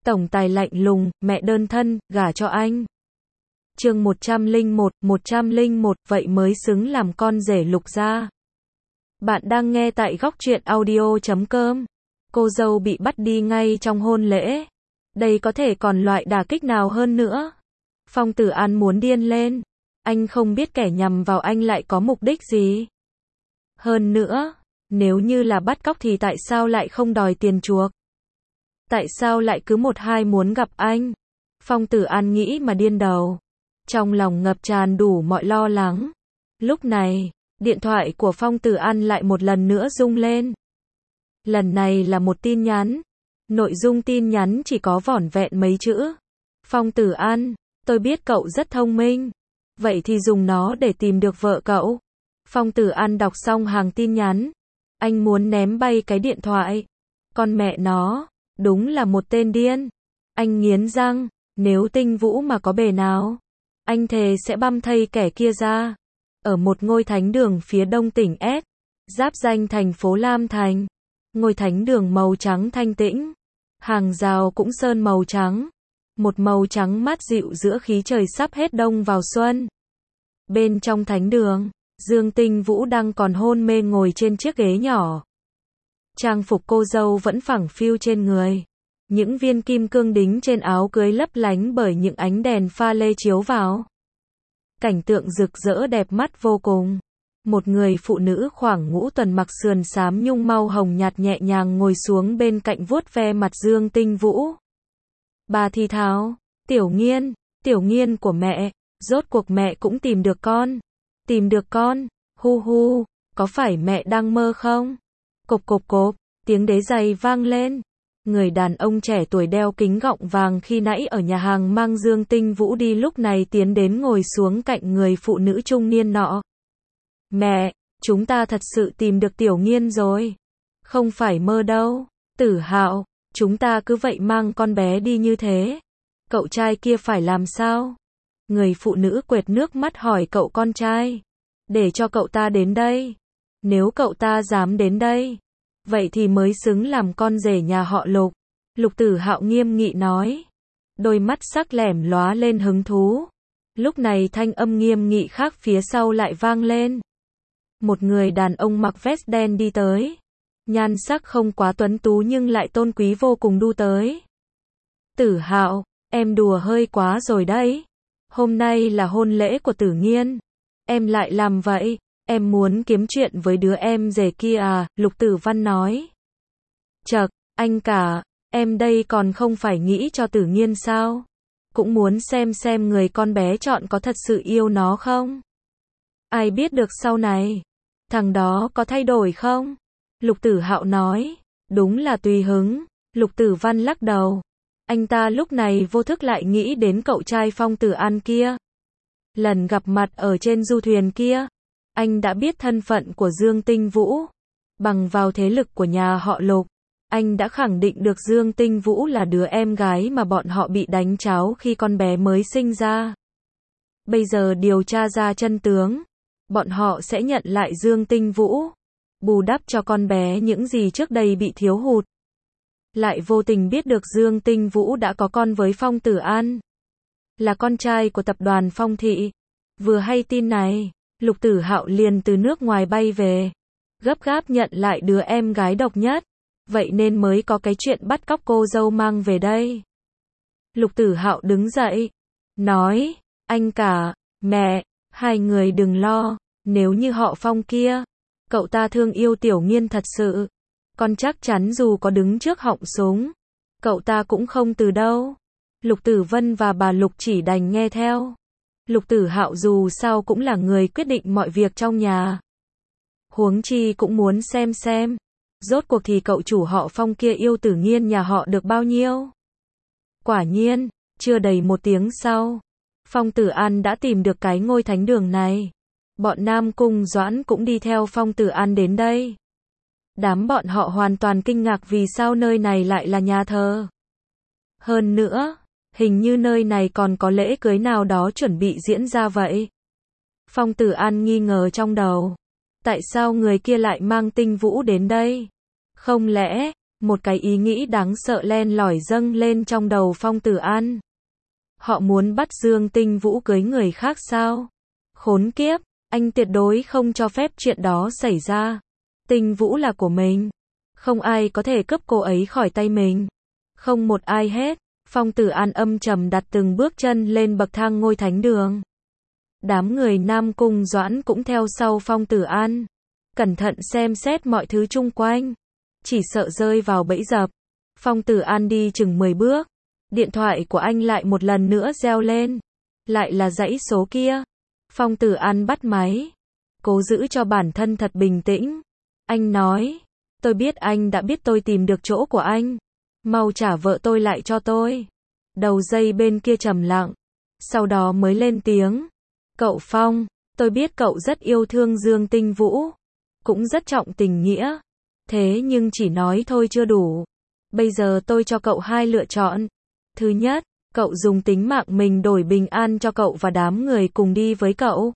Tổng tài lạnh lùng, mẹ đơn thân, gả cho anh. Chương 101, vậy mới xứng làm con rể Lục gia. Bạn đang nghe tại góc truyện audio.com. Cô dâu bị bắt đi ngay trong hôn lễ. Đây có thể còn loại đả kích nào hơn nữa. Phong Tử An muốn điên lên. Anh không biết kẻ nhằm vào anh lại có mục đích gì. Hơn nữa, nếu như là bắt cóc thì tại sao lại không đòi tiền chuộc? Tại sao lại cứ một hai muốn gặp anh? Phong Tử An nghĩ mà điên đầu. Trong lòng ngập tràn đủ mọi lo lắng. Lúc này, điện thoại của Phong Tử An lại một lần nữa rung lên. Lần này là một tin nhắn. Nội dung tin nhắn chỉ có vỏn vẹn mấy chữ. Phong Tử An, tôi biết cậu rất thông minh. Vậy thì dùng nó để tìm được vợ cậu. Phong Tử An đọc xong hàng tin nhắn. Anh muốn ném bay cái điện thoại. Con mẹ nó, đúng là một tên điên. Anh nghiến răng, nếu Tinh Vũ mà có bề nào, anh thề sẽ băm thây kẻ kia ra. Ở một ngôi thánh đường phía đông tỉnh S, giáp danh thành phố Lam Thành. Ngôi thánh đường màu trắng thanh tĩnh. Hàng rào cũng sơn màu trắng. Một màu trắng mát dịu giữa khí trời sắp hết đông vào xuân. Bên trong thánh đường, Dương Tinh Vũ đang còn hôn mê ngồi trên chiếc ghế nhỏ. Trang phục cô dâu vẫn phẳng phiu trên người. Những viên kim cương đính trên áo cưới lấp lánh bởi những ánh đèn pha lê chiếu vào. Cảnh tượng rực rỡ đẹp mắt vô cùng. Một người phụ nữ khoảng ngũ tuần mặc sườn xám nhung màu hồng nhạt nhẹ nhàng ngồi xuống bên cạnh vuốt ve mặt Dương Tinh Vũ. Bà thì thào, Tiểu Nghiên của mẹ, rốt cuộc mẹ cũng tìm được con. Tìm được con, hu hu, có phải mẹ đang mơ không? Cộp cộp cộp, tiếng đế giày vang lên. Người đàn ông trẻ tuổi đeo kính gọng vàng khi nãy ở nhà hàng mang Dương Tinh Vũ đi lúc này tiến đến ngồi xuống cạnh người phụ nữ trung niên nọ. Mẹ, chúng ta thật sự tìm được Tiểu Nghiên rồi. Không phải mơ đâu. Tử Hạo, chúng ta cứ vậy mang con bé đi như thế. Cậu trai kia phải làm sao? Người phụ nữ quệt nước mắt hỏi cậu con trai. Để cho cậu ta đến đây. Nếu cậu ta dám đến đây, vậy thì mới xứng làm con rể nhà họ Lục. Lục Tử Hạo nghiêm nghị nói. Đôi mắt sắc lẻm lóa lên hứng thú. Lúc này thanh âm nghiêm nghị khác phía sau lại vang lên. Một người đàn ông mặc vest đen đi tới. Nhan sắc không quá tuấn tú nhưng lại tôn quý vô cùng đu tới. Tử Hạo, em đùa hơi quá rồi đấy. Hôm nay là hôn lễ của Tử Nghiên. Em lại làm vậy, em muốn kiếm chuyện với đứa em rể kia à, Lục Tử Văn nói. Chậc, anh cả, em đây còn không phải nghĩ cho Tử Nghiên sao? Cũng muốn xem người con bé chọn có thật sự yêu nó không? Ai biết được sau này, thằng đó có thay đổi không? Lục Tử Hạo nói, đúng là tùy hứng. Lục Tử Văn lắc đầu. Anh ta lúc này vô thức lại nghĩ đến cậu trai Phong Tử An kia. Lần gặp mặt ở trên du thuyền kia, anh đã biết thân phận của Dương Tinh Vũ. Bằng vào thế lực của nhà họ Lục, anh đã khẳng định được Dương Tinh Vũ là đứa em gái mà bọn họ bị đánh tráo khi con bé mới sinh ra. Bây giờ điều tra ra chân tướng, bọn họ sẽ nhận lại Dương Tinh Vũ, bù đắp cho con bé những gì trước đây bị thiếu hụt. Lại vô tình biết được Dương Tinh Vũ đã có con với Phong Tử An, là con trai của tập đoàn Phong Thị. Vừa hay tin này, Lục Tử Hạo liền từ nước ngoài bay về, gấp gáp nhận lại đứa em gái độc nhất, vậy nên mới có cái chuyện bắt cóc cô dâu mang về đây. Lục Tử Hạo đứng dậy, nói, anh cả, mẹ, hai người đừng lo, nếu như họ Phong kia, cậu ta thương yêu Tiểu Nghiên thật sự, con chắc chắn dù có đứng trước họng súng, cậu ta cũng không từ đâu. Lục Tử Vân và bà Lục chỉ đành nghe theo. Lục Tử Hạo dù sao cũng là người quyết định mọi việc trong nhà. Huống chi cũng muốn xem, rốt cuộc thì cậu chủ họ Phong kia yêu Tử Nghiên nhà họ được bao nhiêu. Quả nhiên, chưa đầy một tiếng sau, Phong Tử An đã tìm được cái ngôi thánh đường này. Bọn Nam Cung Doãn cũng đi theo Phong Tử An đến đây. Đám bọn họ hoàn toàn kinh ngạc vì sao nơi này lại là nhà thờ. Hơn nữa, hình như nơi này còn có lễ cưới nào đó chuẩn bị diễn ra vậy. Phong Tử An nghi ngờ trong đầu. Tại sao người kia lại mang Tinh Vũ đến đây? Không lẽ, Một cái ý nghĩ đáng sợ len lỏi dâng lên trong đầu Phong Tử An. Họ muốn bắt Dương Tinh Vũ cưới người khác sao? Khốn kiếp, anh tuyệt đối không cho phép chuyện đó xảy ra. Tinh Vũ là của mình. Không ai có thể cướp cô ấy khỏi tay mình. Không một ai hết. Phong Tử An âm trầm đặt từng bước chân lên bậc thang ngôi thánh đường. Đám người Nam Cung Doãn cũng theo sau Phong Tử An. Cẩn thận xem xét mọi thứ chung quanh. Chỉ sợ rơi vào bẫy dập. Phong Tử An đi chừng 10 bước. Điện thoại của anh lại một lần nữa reo lên. Lại là dãy số kia. Phong Tử An bắt máy. Cố giữ cho bản thân thật bình tĩnh. Anh nói. Tôi biết anh đã biết tôi tìm được chỗ của anh. Mau trả vợ tôi lại cho tôi. Đầu dây bên kia trầm lặng. Sau đó mới lên tiếng. Cậu Phong, tôi biết cậu rất yêu thương Dương Tinh Vũ. Cũng rất trọng tình nghĩa. Thế nhưng chỉ nói thôi chưa đủ. Bây giờ tôi cho cậu hai lựa chọn. Thứ nhất, cậu dùng tính mạng mình đổi bình an cho cậu và đám người cùng đi với cậu.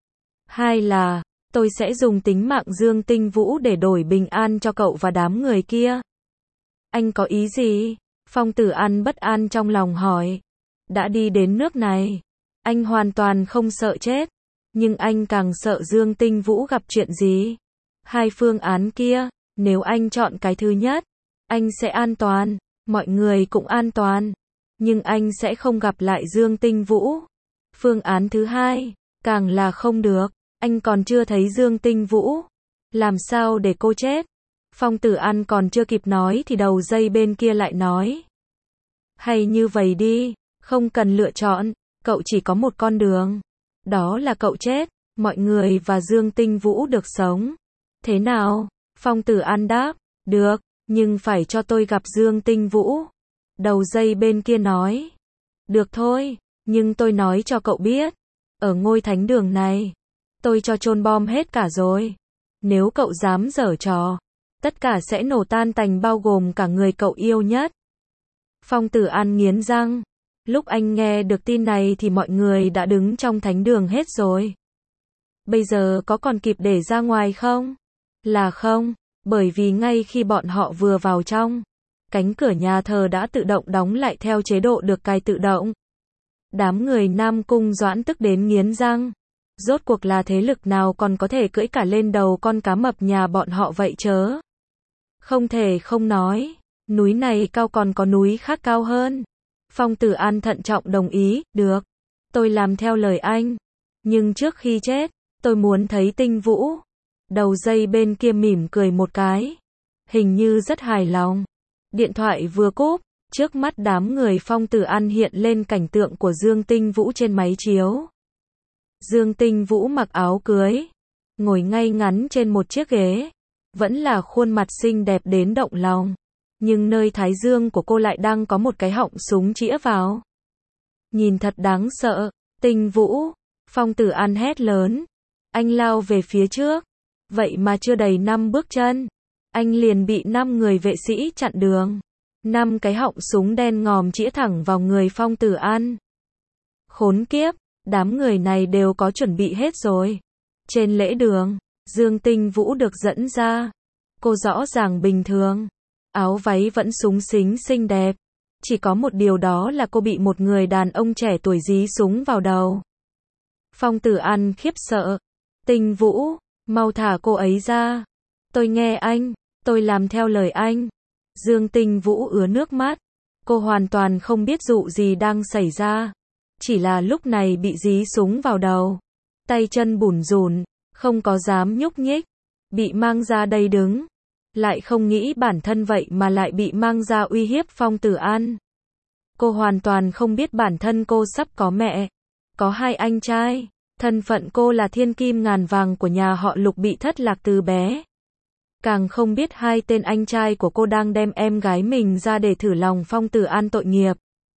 Hai là, tôi sẽ dùng tính mạng Dương Tinh Vũ để đổi bình an cho cậu và đám người kia. Anh có ý gì? Phong Tử An bất an trong lòng hỏi. Đã đi đến nước này, anh hoàn toàn không sợ chết. Nhưng anh càng sợ Dương Tinh Vũ gặp chuyện gì. Hai phương án kia, nếu anh chọn cái thứ nhất, anh sẽ an toàn, mọi người cũng an toàn. Nhưng anh sẽ không gặp lại Dương Tinh Vũ. Phương án thứ hai, càng là không được. Anh còn chưa thấy Dương Tinh Vũ. Làm sao để cô chết? Phong Tử An còn chưa kịp nói thì đầu dây bên kia lại nói. Hay như vậy đi, không cần lựa chọn, cậu chỉ có một con đường. Đó là cậu chết, mọi người và Dương Tinh Vũ được sống. Thế nào? Phong Tử An đáp, được, nhưng phải cho tôi gặp Dương Tinh Vũ. Đầu dây bên kia nói. Được thôi, nhưng tôi nói cho cậu biết. Ở ngôi thánh đường này, tôi cho chôn bom hết cả rồi. Nếu cậu dám giở trò, tất cả sẽ nổ tan tành bao gồm cả người cậu yêu nhất. Phong Tử An nghiến răng. Lúc anh nghe được tin này thì mọi người đã đứng trong thánh đường hết rồi. Bây giờ có còn kịp để ra ngoài không? Là không, bởi vì ngay khi bọn họ vừa vào trong, cánh cửa nhà thờ đã tự động đóng lại theo chế độ được cài tự động. Đám người Nam Cung Doãn tức đến nghiến răng. Rốt cuộc là thế lực nào còn có thể cưỡi cả lên đầu con cá mập nhà bọn họ vậy chớ? Không thể không nói, núi này cao còn có núi khác cao hơn. Phong Tử An thận trọng đồng ý, được. Tôi làm theo lời anh. Nhưng trước khi chết, tôi muốn thấy Tinh Vũ. Đầu dây bên kia mỉm cười một cái. Hình như rất hài lòng. Điện thoại vừa cúp, trước mắt đám người Phong Tử An hiện lên cảnh tượng của Dương Tinh Vũ trên máy chiếu. Dương Tinh Vũ mặc áo cưới, ngồi ngay ngắn trên một chiếc ghế. Vẫn là khuôn mặt xinh đẹp đến động lòng. Nhưng nơi thái dương của cô lại đang có một cái họng súng chĩa vào. Nhìn thật đáng sợ. Tinh Vũ, Phong Tử An hét lớn. Anh lao về phía trước. Vậy mà chưa đầy 5 bước chân, anh liền bị 5 người vệ sĩ chặn đường. 5 cái họng súng đen ngòm chĩa thẳng vào người Phong Tử An. Khốn kiếp, đám người này đều có chuẩn bị hết rồi. Trên lễ đường, Dương Tinh Vũ được dẫn ra. Cô rõ ràng bình thường. Áo váy vẫn xúng xính xinh đẹp. Chỉ có một điều đó là cô bị một người đàn ông trẻ tuổi dí súng vào đầu. Phong Tử An khiếp sợ. Tinh Vũ, mau thả cô ấy ra. Tôi nghe anh, tôi làm theo lời anh. Dương Tinh Vũ ứa nước mắt. Cô hoàn toàn không biết dụ gì đang xảy ra. Chỉ là lúc này bị dí súng vào đầu. Tay chân bủn rủn, không có dám nhúc nhích. Bị mang ra đây đứng. Lại không nghĩ bản thân vậy mà lại bị mang ra uy hiếp Phong Tử An. Cô hoàn toàn không biết bản thân cô sắp có mẹ. Có 2 anh trai. Thân phận cô là thiên kim ngàn vàng của nhà họ Lục bị thất lạc từ bé. Càng không biết 2 tên anh trai của cô đang đem em gái mình ra để thử lòng Phong Tử An tội nghiệp.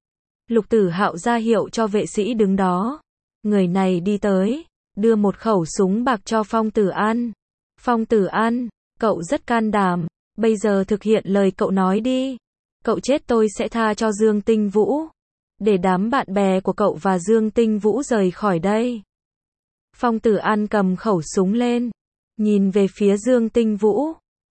Lục Tử Hạo ra hiệu cho vệ sĩ đứng đó. Người này đi tới, đưa một khẩu súng bạc cho Phong Tử An. Phong Tử An, cậu rất can đảm, bây giờ thực hiện lời cậu nói đi. Cậu chết tôi sẽ tha cho Dương Tinh Vũ. Để đám bạn bè của cậu và Dương Tinh Vũ rời khỏi đây. Phong Tử An cầm khẩu súng lên, nhìn về phía Dương Tinh Vũ.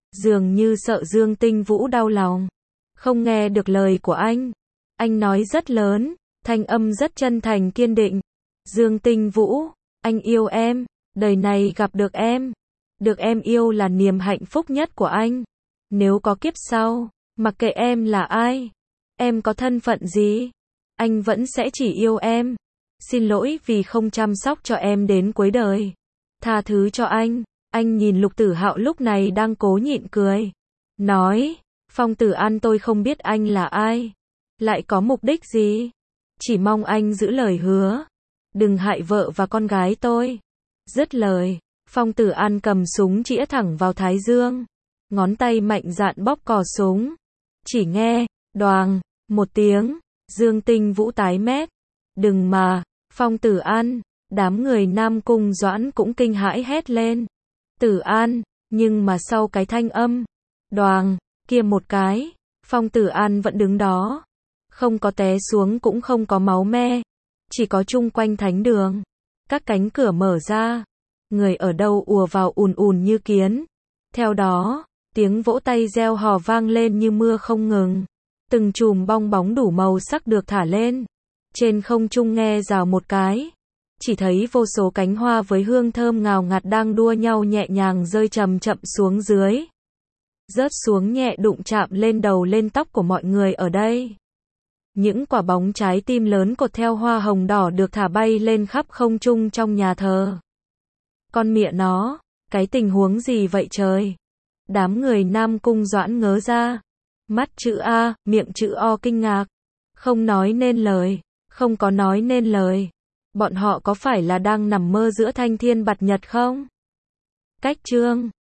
Dường như sợ Dương Tinh Vũ đau lòng. Không nghe được lời của anh. Anh nói rất lớn, thanh âm rất chân thành kiên định. Dương Tinh Vũ, anh yêu em, đời này gặp được em. Được em yêu là niềm hạnh phúc nhất của anh. Nếu có kiếp sau, mặc kệ em là ai, em có thân phận gì, anh vẫn sẽ chỉ yêu em. Xin lỗi vì không chăm sóc cho em đến cuối đời. Tha thứ cho anh. Anh nhìn Lục Tử Hạo lúc này đang cố nhịn cười. Nói, Phong Tử An, tôi không biết anh là ai, lại có mục đích gì. Chỉ mong anh giữ lời hứa. Đừng hại vợ và con gái tôi. Dứt lời, Phong Tử An cầm súng chĩa thẳng vào thái dương. Ngón tay mạnh dạn bóp cò súng. Chỉ nghe, đoàng, một tiếng, Dương Tinh Vũ tái mét. Đừng mà, Phong Tử An, đám người Nam Cung Doãn cũng kinh hãi hét lên. Tử An, nhưng mà sau cái thanh âm, đoàng, kia một cái, Phong Tử An vẫn đứng đó. Không có té xuống cũng không có máu me. Chỉ có chung quanh thánh đường. Các cánh cửa mở ra. Người ở đâu ùa vào ùn ùn như kiến. Theo đó, tiếng vỗ tay reo hò vang lên như mưa không ngừng. Từng chùm bong bóng đủ màu sắc được thả lên. Trên không trung nghe rào một cái. Chỉ thấy vô số cánh hoa với hương thơm ngào ngạt đang đua nhau nhẹ nhàng rơi chậm chậm xuống dưới. Rớt xuống nhẹ đụng chạm lên đầu lên tóc của mọi người ở đây. Những quả bóng trái tim lớn cột theo hoa hồng đỏ được thả bay lên khắp không trung trong nhà thờ. Con mẹ nó, cái tình huống gì vậy trời? Đám người Nam Cung Doãn ngớ ra. Mắt chữ A, miệng chữ O kinh ngạc. Không nói nên lời, không có nói nên lời. Bọn họ có phải là đang nằm mơ giữa thanh thiên bạt nhật không? Cách chương